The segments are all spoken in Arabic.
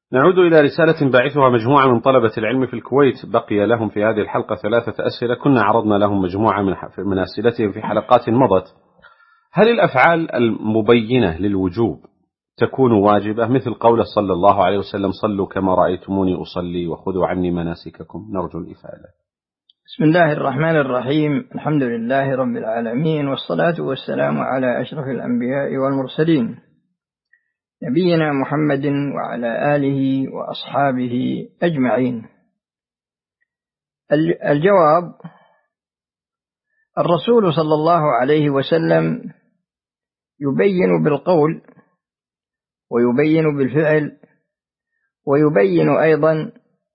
نعود إلى رسالة باعثها مجموعة من طلبة العلم في الكويت، بقي لهم في هذه الحلقة 3 أسئلة كنا عرضنا لهم مجموعة من أسئلتهم في حلقات مضت. هل الأفعال المبينة للوجوب تكون واجبة، مثل قول صلى الله عليه وسلم صلوا كما رأيتموني أصلي وخذوا عني مناسككم؟ نرجو الإفادة. بسم الله الرحمن الرحيم. الحمد لله رب العالمين، والصلاة والسلام على أشرف الأنبياء والمرسلين، نبينا محمد وعلى آله وأصحابه أجمعين. الجواب: الرسول صلى الله عليه وسلم يبين بالقول ويبين بالفعل، ويبين أيضا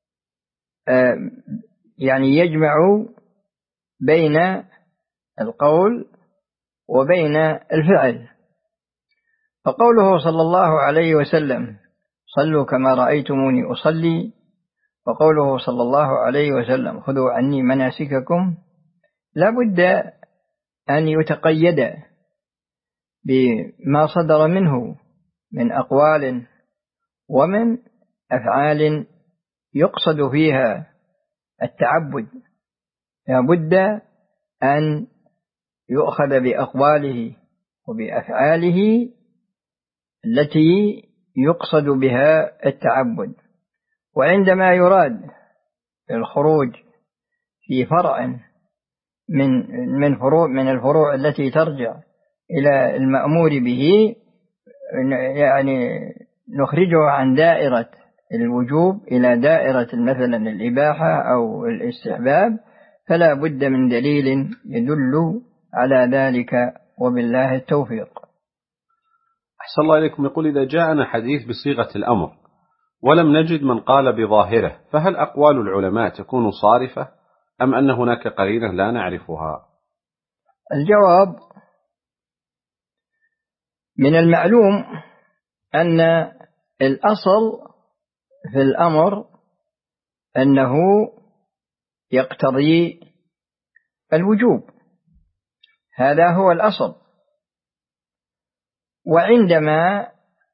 يجمع بين القول وبين الفعل. فقوله صلى الله عليه وسلم صلوا كما رأيتموني أصلي، وقوله صلى الله عليه وسلم خذوا عني مناسككم، لا بد أن يتقيد بما صدر منه من أقوال ومن أفعال يقصد فيها التعبد. لا بد أن يؤخذ بأقواله وبأفعاله التي يقصد بها التعبد. وعندما يراد الخروج في فرع من الفروع التي ترجع إلى المأمور به، نخرجه عن دائرة الوجوب إلى دائرة مثلا الإباحة أو الاستحباب، فلا بد من دليل يدل على ذلك، وبالله التوفيق. أحسن الله إليكم. يقول: إذا جاءنا حديث بصيغة الأمر ولم نجد من قال بظاهره، فهل أقوال العلماء تكون صارفة أم أن هناك قرينة لا نعرفها؟ الجواب: من المعلوم أن الأصل في الأمر أنه يقتضي الوجوب، هذا هو الأصل. وعندما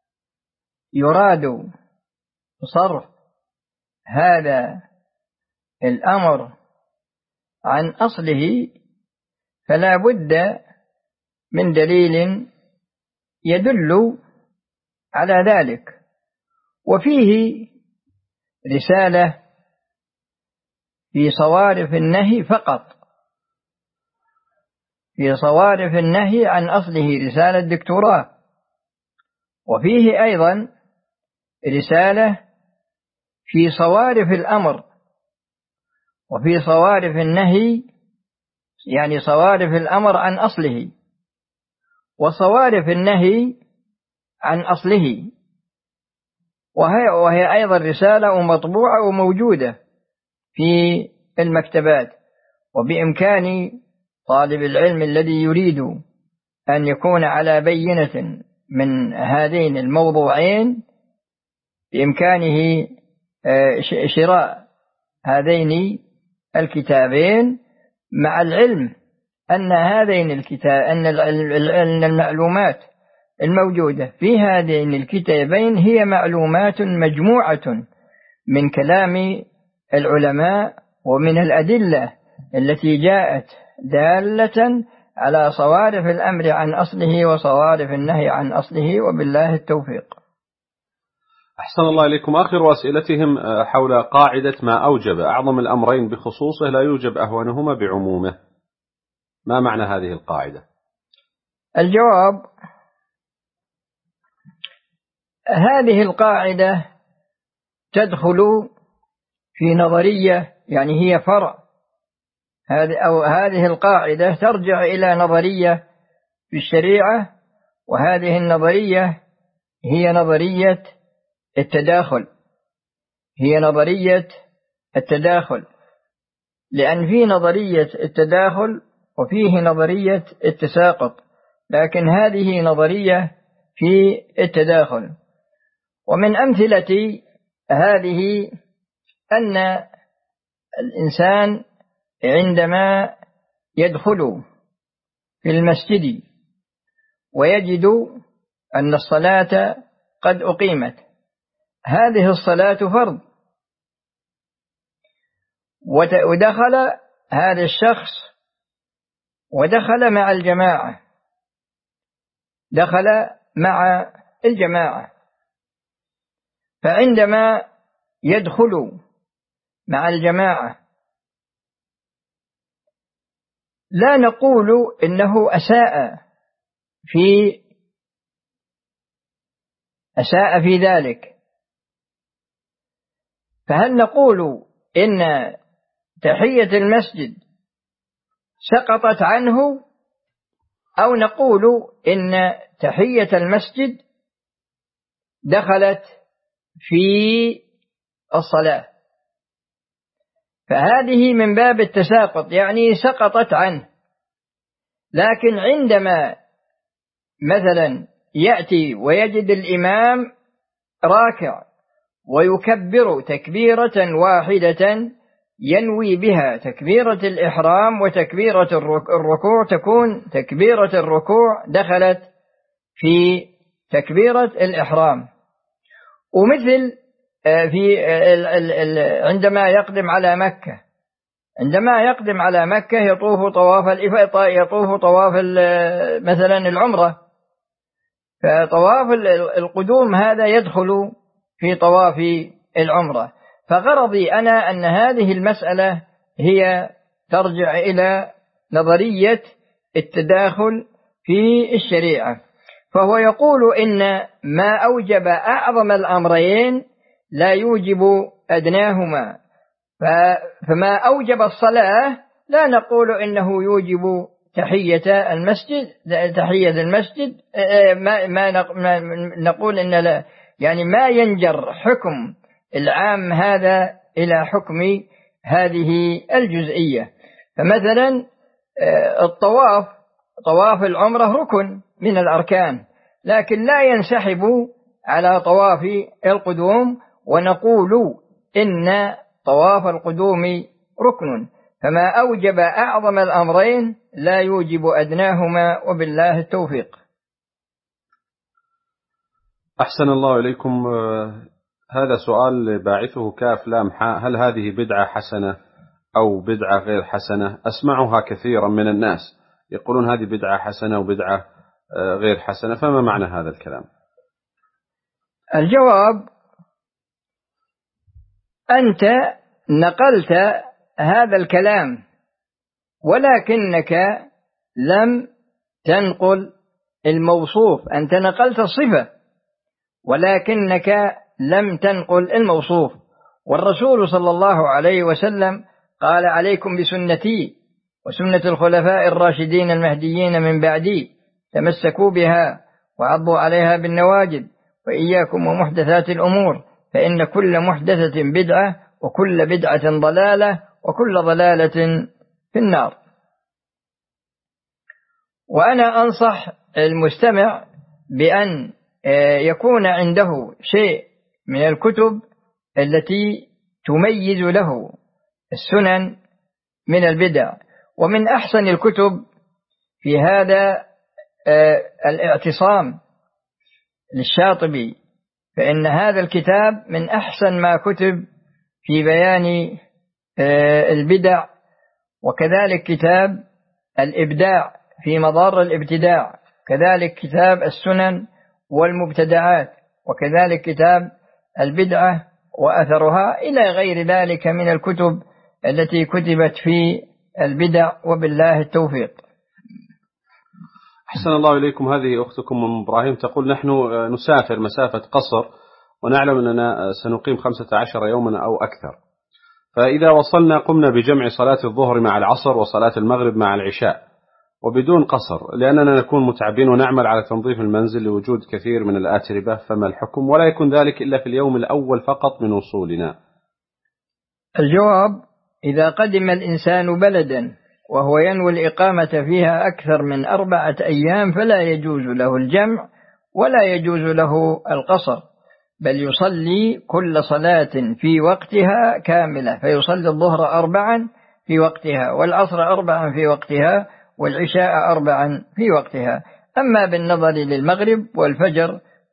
يراد صرف هذا الأمر عن أصله، فلا بد من دليل يدل على ذلك. وفيه رسالة في صوارف النهي فقط، في صوارف النهي عن أصله رسالة دكتوراه، وفيه أيضا رسالة في صوارف الأمر وفي صوارف النهي، يعني صوارف الأمر عن أصله وصوارف النهي عن أصله، وهي أيضا رسالة مطبوعة وموجودة في المكتبات. وبإمكان طالب العلم الذي يريد أن يكون على بينة من هذين الموضوعين بإمكانه شراء هذين الكتابين، مع العلم أن هذين الكتاب أن المعلومات الموجودة في هذين الكتابين هي معلومات مجموعة من كلام العلماء ومن الأدلة التي جاءت دالة على صوارف الأمر عن أصله وصوارف النهي عن أصله، وبالله التوفيق. أحسن الله إليكم. آخر أسئلتهم حول قاعدة ما أوجب أعظم الأمرين بخصوصه لا يوجب أهونهما بعمومه، ما معنى هذه القاعدة؟ الجواب: هذه القاعدة تدخل في نظرية، يعني هي فرع، هذه القاعدة ترجع إلى نظرية في الشريعة، وهذه النظرية هي نظرية التداخل. لأن في نظرية التداخل وفيه نظرية التساقط، لكن هذه نظرية في التداخل. ومن أمثلة هذه أن الإنسان عندما يدخل في المسجد ويجد أن الصلاة قد أقيمت، هذه الصلاة فرض، ودخل هذا الشخص ودخل مع الجماعة، دخل مع الجماعة، فعندما يدخل مع الجماعة لا نقول إنه أساء في ذلك، فهل نقول إن تحية المسجد سقطت عنه، أو نقول إن تحية المسجد دخلت في الصلاة؟ فهذه من باب التساقط، يعني سقطت عنه. لكن عندما مثلا يأتي ويجد الإمام راكع ويكبر تكبيرة واحدة ينوي بها تكبيرة الإحرام وتكبيرة الركوع، تكون تكبيرة الركوع دخلت في تكبيرة الإحرام. ومثل عندما يقدم على مكة يطوف طواف الإفاضة، يطوف طواف مثلا العمرة، فطواف القدوم هذا يدخل في طواف العمرة. فغرضي أنا أن هذه المسألة هي ترجع إلى نظرية التداخل في الشريعة. فهو يقول إن ما أوجب أعظم الأمرين لا يوجب أدناهما، فما أوجب الصلاة لا نقول إنه يوجب تحية المسجد، ما نقول إن لا، يعني ما ينجر حكم العام هذا إلى حكم هذه الجزئية. فمثلا طواف العمرة ركن من الأركان، لكن لا ينسحب على طواف القدوم، ونقول إن طواف القدوم ركن، فما أوجب أعظم الأمرين لا يوجب أدناهما، وبالله التوفيق. أحسن الله إليكم. هذا سؤال باعثه كاف لام حاء: هل هذه بدعة حسنة أو بدعة غير حسنة؟ أسمعها كثيرا من الناس يقولون هذه بدعة حسنة وبدعة غير حسنة، فما معنى هذا الكلام؟ الجواب: أنت نقلت هذا الكلام، ولكنك لم تنقل الموصوف. أنت نقلت الصفة ولكنك لم تنقل الموصوف. والرسول صلى الله عليه وسلم قال: عليكم بسنتي وسنة الخلفاء الراشدين المهديين من بعدي، تمسكوا بها وعضوا عليها بالنواجذ، وإياكم ومحدثات الأمور، فإن كل محدثة بدعة وكل بدعة ضلالة وكل ضلالة في النار. وأنا أنصح المستمع بأن يكون عنده شيء من الكتب التي تميز له السنن من البدع. ومن أحسن الكتب في هذا الاعتصام للشاطبي، فإن هذا الكتاب من أحسن ما كتب في بيان البدع. وكذلك كتاب الإبداع في مضار الابتداع، كذلك كتاب السنن والمبتدعات، وكذلك كتاب البدعة وأثرها، إلى غير ذلك من الكتب التي كتبت في البدع، وبالله التوفيق. أحسن الله إليكم. هذه أختكم أم إبراهيم تقول: نحن نسافر مسافة قصر، ونعلم أننا سنقيم 15 يوما أو أكثر، فإذا وصلنا قمنا بجمع صلاة الظهر مع العصر وصلاة المغرب مع العشاء وبدون قصر، لأننا نكون متعبين ونعمل على تنظيف المنزل لوجود كثير من الآتربة، فما الحكم؟ ولا يكون ذلك إلا في اليوم الأول فقط من وصولنا. الجواب: إذا قدم الإنسان بلدا وهو ينوي الإقامة فيها أكثر من 4 أيام فلا يجوز له الجمع ولا يجوز له القصر، بل يصلي كل صلاة في وقتها كاملة، فيصلي الظهر 4 في وقتها، والعصر 4 في وقتها، والعشاء 4 في وقتها. أما بالنظر للمغرب والفجر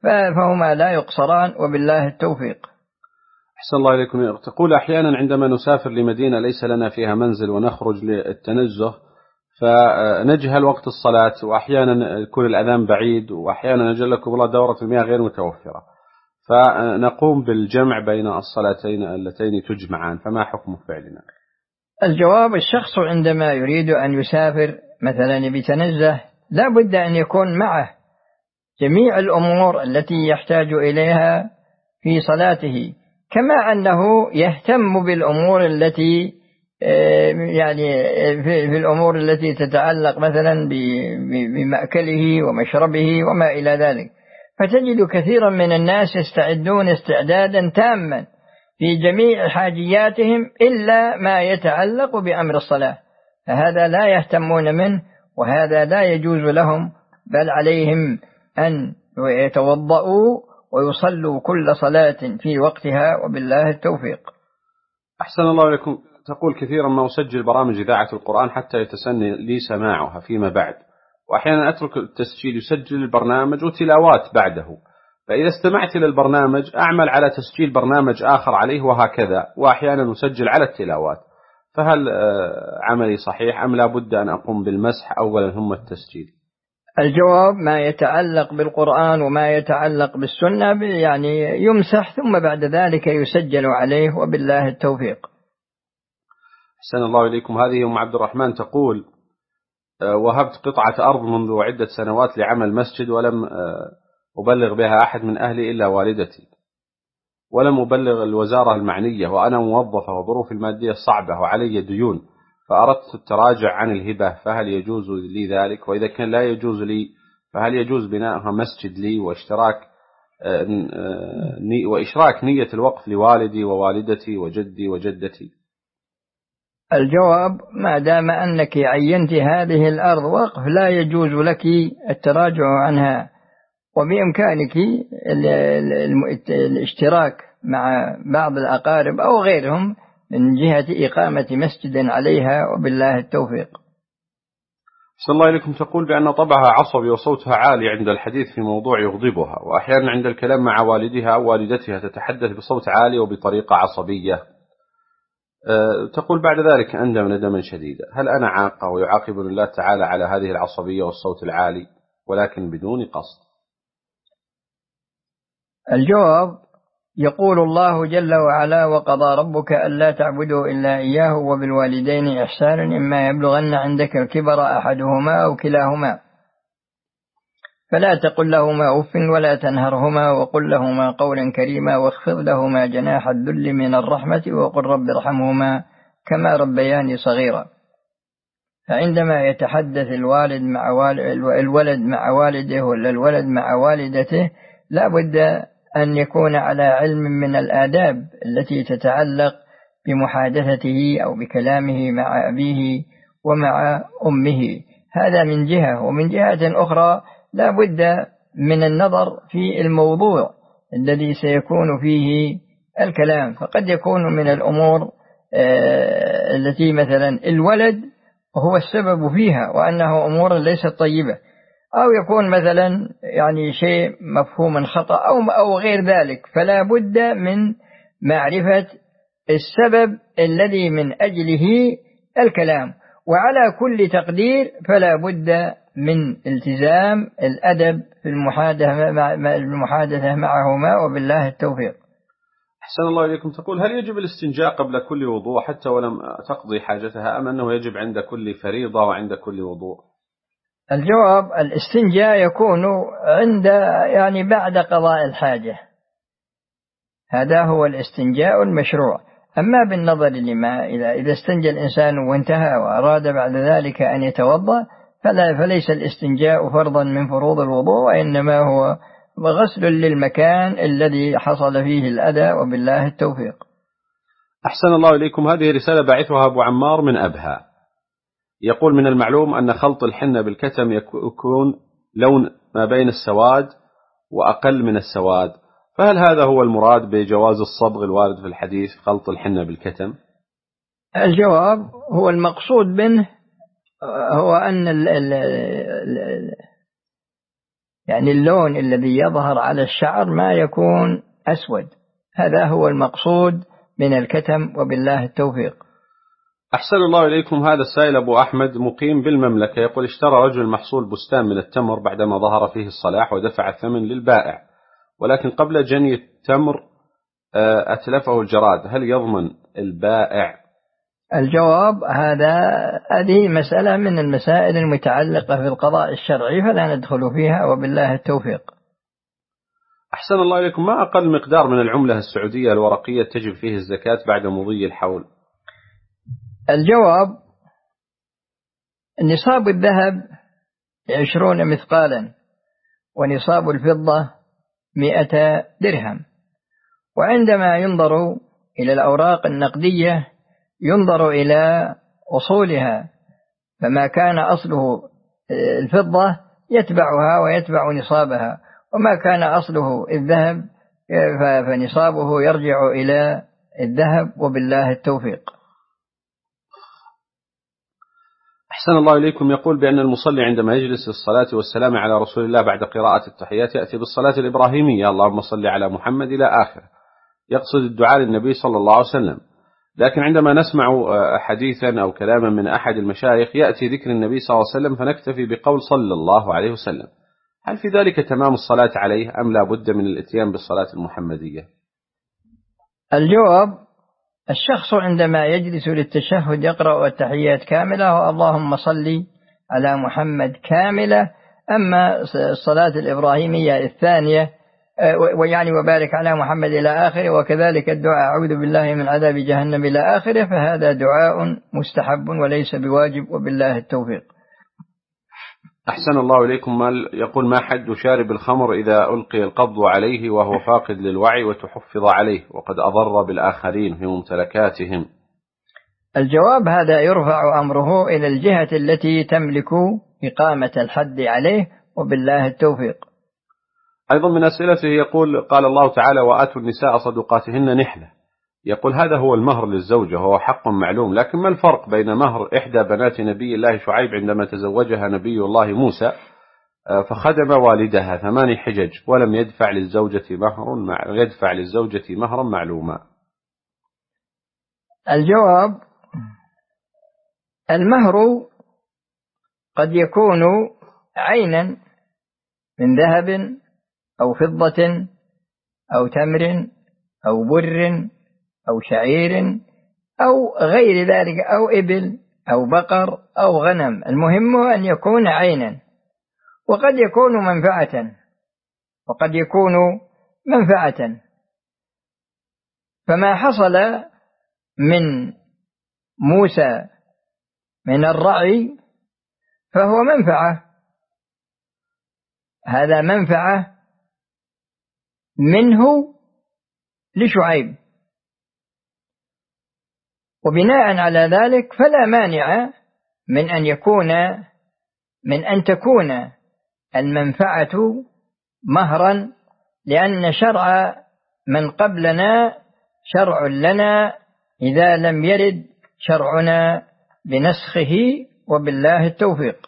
فهما لا يقصران، وبالله التوفيق. أحسن الله إليكم. تقول أحيانا عندما نسافر لمدينة ليس لنا فيها منزل ونخرج للتنزه فنجهل وقت الصلاة، وأحيانا يكون الأذان بعيد، وأحيانا نجلكم الله دورة المياه غير متوفرة، فنقوم بالجمع بين الصلاتين اللتين تجمعان، فما حكم فعلنا؟ الجواب: الشخص عندما يريد أن يسافر مثلا بيتنزه لا بد أن يكون معه جميع الأمور التي يحتاج إليها في صلاته، كما أنه يهتم بالأمور التي يعني في الأمور التي تتعلق مثلا بمأكله ومشربه وما إلى ذلك. فتجد كثيرا من الناس يستعدون استعدادا تاما في جميع حاجياتهم إلا ما يتعلق بأمر الصلاة، فهذا لا يهتمون منه، وهذا لا يجوز لهم، بل عليهم أن يتوضؤوا ويصلوا كل صلاة في وقتها، وبالله التوفيق. أحسن الله إليكم. تقول كثيرا ما أسجل برامج إذاعة القرآن حتى يتسنى لي سماعها فيما بعد، وأحيانا أترك التسجيل يسجل البرنامج وتلاوات بعده، فإذا استمعت إلى البرنامج أعمل على تسجيل برنامج آخر عليه وهكذا، وأحيانا أسجل على التلاوات، فهل عملي صحيح أم لا بد أن أقوم بالمسح أولا ثم التسجيل؟ الجواب: ما يتعلق بالقرآن وما يتعلق بالسنة يعني يمسح ثم بعد ذلك يسجل عليه، وبالله التوفيق. أحسن الله إليكم. هذه أم عبد الرحمن تقول: وهبت قطعة أرض منذ عدة سنوات لعمل مسجد، ولم أبلغ بها أحد من أهلي إلا والدتي، ولم أبلغ الوزارة المعنية، وأنا موظفة وظروف المادية صعبة وعلي ديون، فأردت التراجع عن الهبة، فهل يجوز لي ذلك؟ وإذا كان لا يجوز لي فهل يجوز بناءها مسجد لي وإشراك نية الوقف لوالدي ووالدتي وجدي وجدتي؟ الجواب: ما دام أنك عينت هذه الأرض وقف لا يجوز لك التراجع عنها، وبإمكانك الاشتراك مع بعض الأقارب أو غيرهم من جهة إقامة مسجد عليها، وبالله التوفيق. صلى الله عليكم. تقول بأن طبعها عصبي وصوتها عالي عند الحديث في موضوع يغضبها، وأحيانا عند الكلام مع والدها أو والدتها تتحدث بصوت عالي وبطريقة عصبية. تقول بعد ذلك أندم ندما شديدا، هل أنا عاقة ويعاقبني الله تعالى على هذه العصبية والصوت العالي ولكن بدون قصد؟ الجواب: يقول الله جل وعلا: وقضى ربك ألا تعبدوا إلا إياه وبالوالدين إحسانا إما يبلغن عندك الكبر أحدهما أو كلاهما فلا تقل لهما أف ولا تنهرهما وقل لهما قولا كريما واخفض لهما جناح الذل من الرحمة وقل رب ارحمهما كما ربياني صغيرا. فعندما يتحدث الولد مع والده ولا الولد مع والدته لا بد أن يكون على علم من الآداب التي تتعلق بمحادثته أو بكلامه مع أبيه ومع أمه، هذا من جهة. ومن جهة أخرى لا بد من النظر في الموضوع الذي سيكون فيه الكلام، فقد يكون من الأمور التي مثلا الولد هو السبب فيها وأنه أمور ليست طيبة، أو يكون مثلا يعني شيء مفهوم خطأ أو غير ذلك، فلا بد من معرفة السبب الذي من أجله الكلام. وعلى كل تقدير فلا بد من التزام الأدب في المحادثة معهما، وبالله التوفيق. أحسن الله إليكم. تقول: هل يجب الاستنجاء قبل كل وضوء حتى ولم تقضي حاجتها، أم أنه يجب عند كل فريضة وعند كل وضوء؟ الجواب: الاستنجاء يكون عند يعني بعد قضاء الحاجة، هذا هو الاستنجاء المشروع. أما بالنظر لما إذا استنجى الإنسان وانتهى وأراد بعد ذلك أن يتوضأ فليس الاستنجاء فرضا من فروض الوضوء، وإنما هو غسل للمكان الذي حصل فيه الأذى، وبالله التوفيق. أحسن الله إليكم. هذه رسالة باعثها أبو عمار من أبها، يقول: من المعلوم أن خلط الحنة بالكتم يكون لون ما بين السواد وأقل من السواد، فهل هذا هو المراد بجواز الصبغ الوارد في الحديث خلط الحنة بالكتم؟ الجواب: هو المقصود منه هو أن يعني اللون الذي يظهر على الشعر ما يكون أسود. هذا هو المقصود من الكتم، وبالله التوفيق. أحسن الله إليكم. هذا السائل أبو أحمد مقيم بالمملكة، يقول: اشترى رجل محصول بستان من التمر بعدما ظهر فيه الصلاح ودفع الثمن للبائع، ولكن قبل جني التمر أتلفه الجراد، هل يضمن البائع؟ الجواب هذه مسألة من المسائل المتعلقة في القضاء الشرعي، فلا ندخل فيها، وبالله التوفيق. أحسن الله إليكم. ما أقل مقدار من العملة السعودية الورقية تجب فيه الزكاة بعد مضي الحول؟ الجواب: نصاب الذهب 20 مثقالا، ونصاب الفضة 100 درهم. وعندما ينظر إلى الأوراق النقدية ينظر إلى أصولها، فما كان أصله الفضة يتبعها ويتبع نصابها، وما كان أصله الذهب فنصابه يرجع إلى الذهب، وبالله التوفيق. أحسن الله إليكم. يقول بأن المصلي عندما يجلس للصلاة والسلام على رسول الله بعد قراءة التحيات يأتي بالصلاة الإبراهيمية: اللهم صل على محمد إلى آخره، يقصد الدعاء للنبي صلى الله عليه وسلم. لكن عندما نسمع حديثا أو كلاما من أحد المشايخ يأتي ذكر النبي صلى الله عليه وسلم فنكتفي بقول صلى الله عليه وسلم، هل في ذلك تمام الصلاة عليه أم لا بد من الاتيان بالصلاة المحمدية؟ الجواب: الشخص عندما يجلس للتشهد يقرأ التحيات كاملة واللهم صل على محمد كاملة. أما الصلاة الإبراهيمية الثانية ويعني وبارك على محمد إلى آخره، وكذلك الدعاء أعوذ بالله من عذاب جهنم إلى آخره، فهذا دعاء مستحب وليس بواجب، وبالله التوفيق. أحسن الله إليكم. يقول: ما حد شارب الخمر إذا ألقي القبض عليه وهو فاقد للوعي وتحفظ عليه وقد أضر بالآخرين في ممتلكاتهم؟ الجواب: هذا يرفع أمره إلى الجهة التي تملك إقامة الحد عليه، وبالله التوفيق. أيضا من أسئلته يقول: قال الله تعالى: وآتوا النساء صدقاتهن نحلة. يقول: هذا هو المهر للزوجة وهو حق معلوم، لكن ما الفرق بين مهر إحدى بنات نبي الله شعيب عندما تزوجها نبي الله موسى فخدم والدها 8 حجج ولم يدفع للزوجة مهرا معلوما؟ الجواب: المهر قد يكون عينا من ذهب أو فضة أو تمر أو بر أو شعير أو غير ذلك، أو إبل أو بقر أو غنم، المهم أن يكون عينا. وقد يكون منفعة، فما حصل من موسى من الرعي فهو منفعة، هذا منفعة منه لشعيب، وبناء على ذلك فلا مانع من أن تكون المنفعة مهرا، لأن شرع من قبلنا شرع لنا إذا لم يرد شرعنا بنسخه، وبالله التوفيق.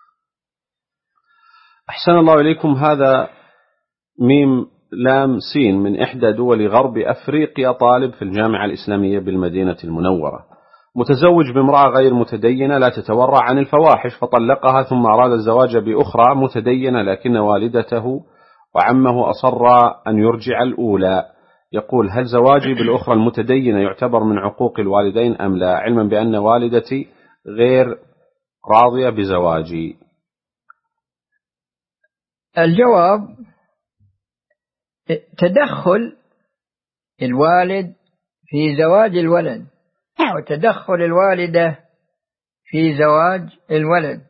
أحسن الله إليكم. هذا ميم لام سين من إحدى دول غرب أفريقيا، طالب في الجامعة الإسلامية بالمدينة المنورة، متزوج بامرأة غير متدينة لا تتورع عن الفواحش، فطلقها ثم أراد الزواج بأخرى متدينة، لكن والدته وعمه أصر أن يرجع الأولى. يقول: هل زواجي بالأخرى المتدينة يعتبر من عقوق الوالدين أم لا، علما بأن والدتي غير راضية بزواجي؟ الجواب: تدخل الوالد في زواج الولد وتدخل الوالدة في زواج الولد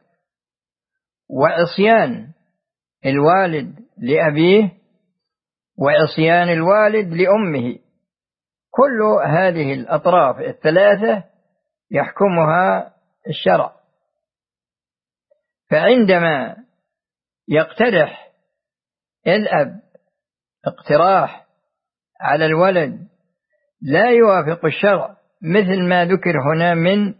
وعصيان الوالد لأبيه وعصيان الوالد لأمه، كل هذه الأطراف الثلاثة يحكمها الشرع. فعندما يقترح الأب اقتراح على الولد لا يوافق الشرع، مثل ما ذكر هنا من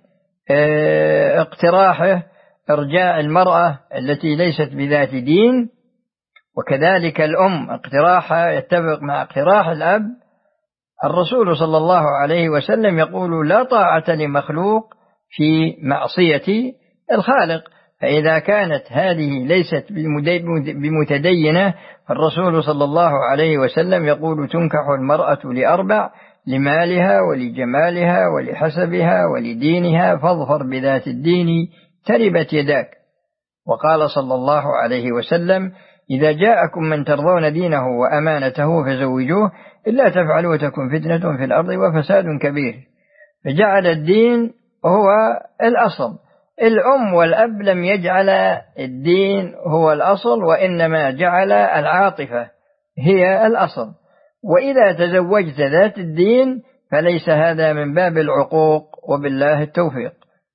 اقتراحه إرجاع المرأة التي ليست بذات دين، وكذلك الأم اقتراحها يتفق مع اقتراح الأب. الرسول صلى الله عليه وسلم يقول: لا طاعة لمخلوق في معصية الخالق. فإذا كانت هذه ليست بمتدينة، فالرسول صلى الله عليه وسلم يقول: تنكح المرأة لأربع: لمالها ولجمالها ولحسبها ولدينها فاظفر بذات الدين تربت يداك. وقال صلى الله عليه وسلم: إذا جاءكم من ترضون دينه وأمانته فزوجوه، إلا تفعلوا تكن فتنة في الأرض وفساد كبير. فجعل الدين هو الأصل. الأم والأب لم يجعل الدين هو الأصل، وإنما جعل العاطفة هي الأصل. وإذا تزوجت ذات الدين فليس هذا من باب العقوق، وبالله التوفيق.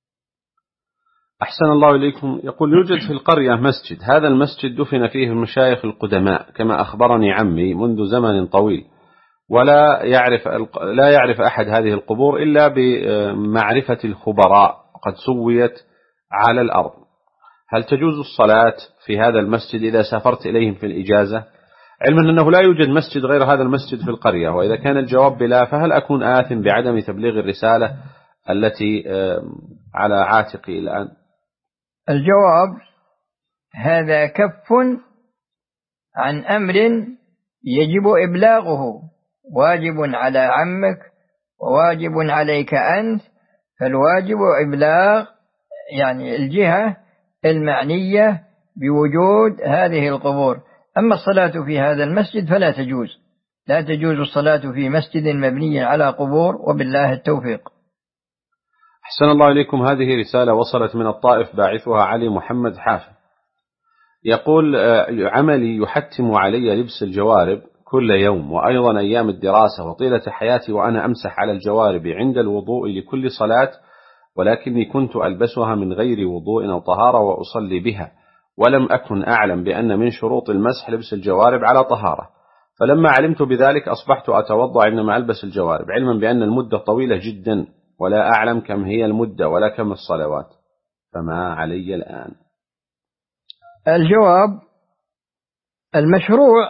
أحسن الله إليكم. يقول: يوجد في القرية مسجد، هذا المسجد دفن فيه المشايخ القدماء كما أخبرني عمي منذ زمن طويل، ولا يعرف أحد هذه القبور إلا بمعرفة الخبراء، قد سويت على الأرض. هل تجوز الصلاة في هذا المسجد إذا سافرت إليهم في الإجازة، علما أنه لا يوجد مسجد غير هذا المسجد في القرية؟ وإذا كان الجواب بلا، فهل أكون آثم بعدم تبليغ الرسالة التي على عاتقي الآن؟ الجواب: هذا كف عن أمر يجب إبلاغه، واجب على عمك وواجب عليك أنت. فالواجب إبلاغ يعني الجهة المعنية بوجود هذه القبور. أما الصلاة في هذا المسجد فلا تجوز، لا تجوز الصلاة في مسجد مبني على قبور، وبالله التوفيق. أحسن الله إليكم. هذه رسالة وصلت من الطائف، باعثها علي محمد حافظ. يقول: عملي يحتم علي لبس الجوارب كل يوم، وأيضا أيام الدراسة وطيلة حياتي وأنا أمسح على الجوارب عند الوضوء لكل صلاة، ولكني كنت ألبسها من غير وضوء أو طهارة وأصلي بها، ولم أكن أعلم بأن من شروط المسح لبس الجوارب على طهارة. فلما علمت بذلك أصبحت أتوضأ عندما ألبس الجوارب، علما بأن المدة طويلة جدا، ولا أعلم كم هي المدة ولا كم الصلوات، فما علي الآن؟ الجواب: المشروع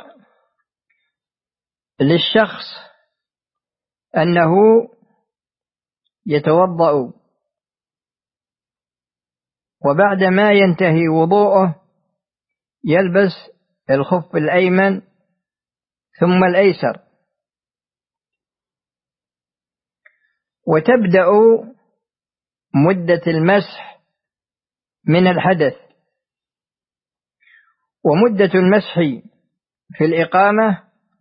للشخص أنه يتوضأ، وبعد ما ينتهي وضوءه يلبس الخف الأيمن ثم الأيسر، وتبدأ مدة المسح من الحدث. ومدة المسح في الإقامة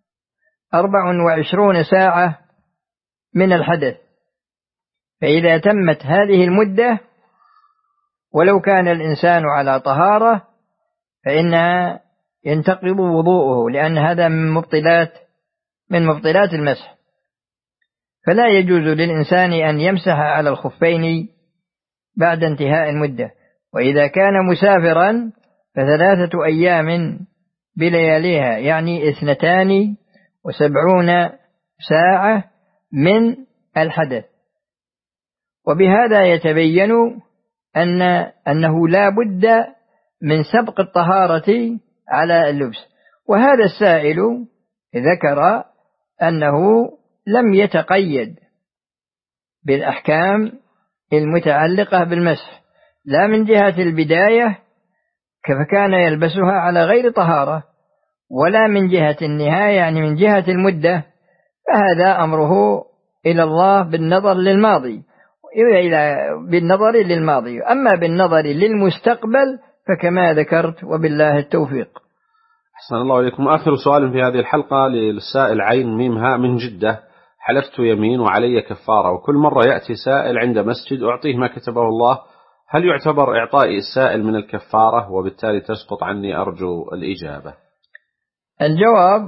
24 ساعة من الحدث. فإذا تمت هذه المدة ولو كان الإنسان على طهارة فإنها ينتقض وضوءه، لأن هذا من مبطلات المسح. فلا يجوز للإنسان أن يمسح على الخفين بعد انتهاء المدة. وإذا كان مسافرا ف3 أيام بلياليها، يعني 72 ساعة من الحدث. وبهذا يتبين أنه لا بد من سبق الطهارة على اللبس. وهذا السائل ذكر أنه لم يتقيد بالأحكام المتعلقة بالمسح، لا من جهة البداية فكان يلبسها على غير طهارة، ولا من جهة النهاية يعني من جهة المدة، فهذا أمره إلى الله بالنظر للماضي. أما بالنظر للمستقبل فكما ذكرت، وبالله التوفيق. أحسن الله إليكم. آخر سؤال في هذه الحلقة للسائل عين ميم هاء من جدة: حلفت يمين وعلي كفارة، وكل مرة يأتي سائل عند مسجد أعطيه ما كتبه الله، هل يعتبر إعطائي السائل من الكفارة وبالتالي تسقط عني؟ أرجو الإجابة. الجواب: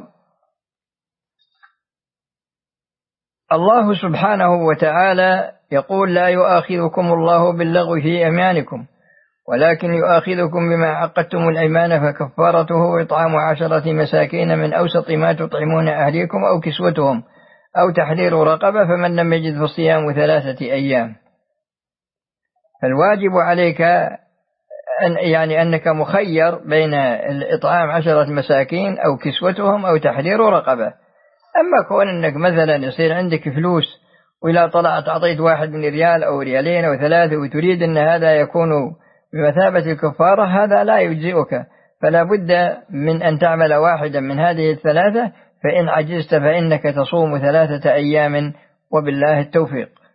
الله سبحانه وتعالى يقول: لا يؤاخذكم الله باللغو في أيمانكم ولكن يؤاخذكم بما عقدتم الأيمان، فكفارته إطعام 10 مساكين من أوسط ما تطعمون أهليكم أو كسوتهم أو تحرير رقبة، فمن لم يجد فصيام 3 أيام. فالواجب عليك يعني أنك مخير بين الإطعام 10 مساكين أو كسوتهم أو تحرير رقبة. أما كون أنك مثلا يصير عندك فلوس وإذا طلعت أعطيت واحد من ريال أو ريالين أو 3 وتريد أن هذا يكون بمثابة الكفارة، هذا لا يجزئك، فلا بد من أن تعمل واحدا من هذه ال3، فإن عجزت فإنك تصوم 3 أيام، وبالله التوفيق.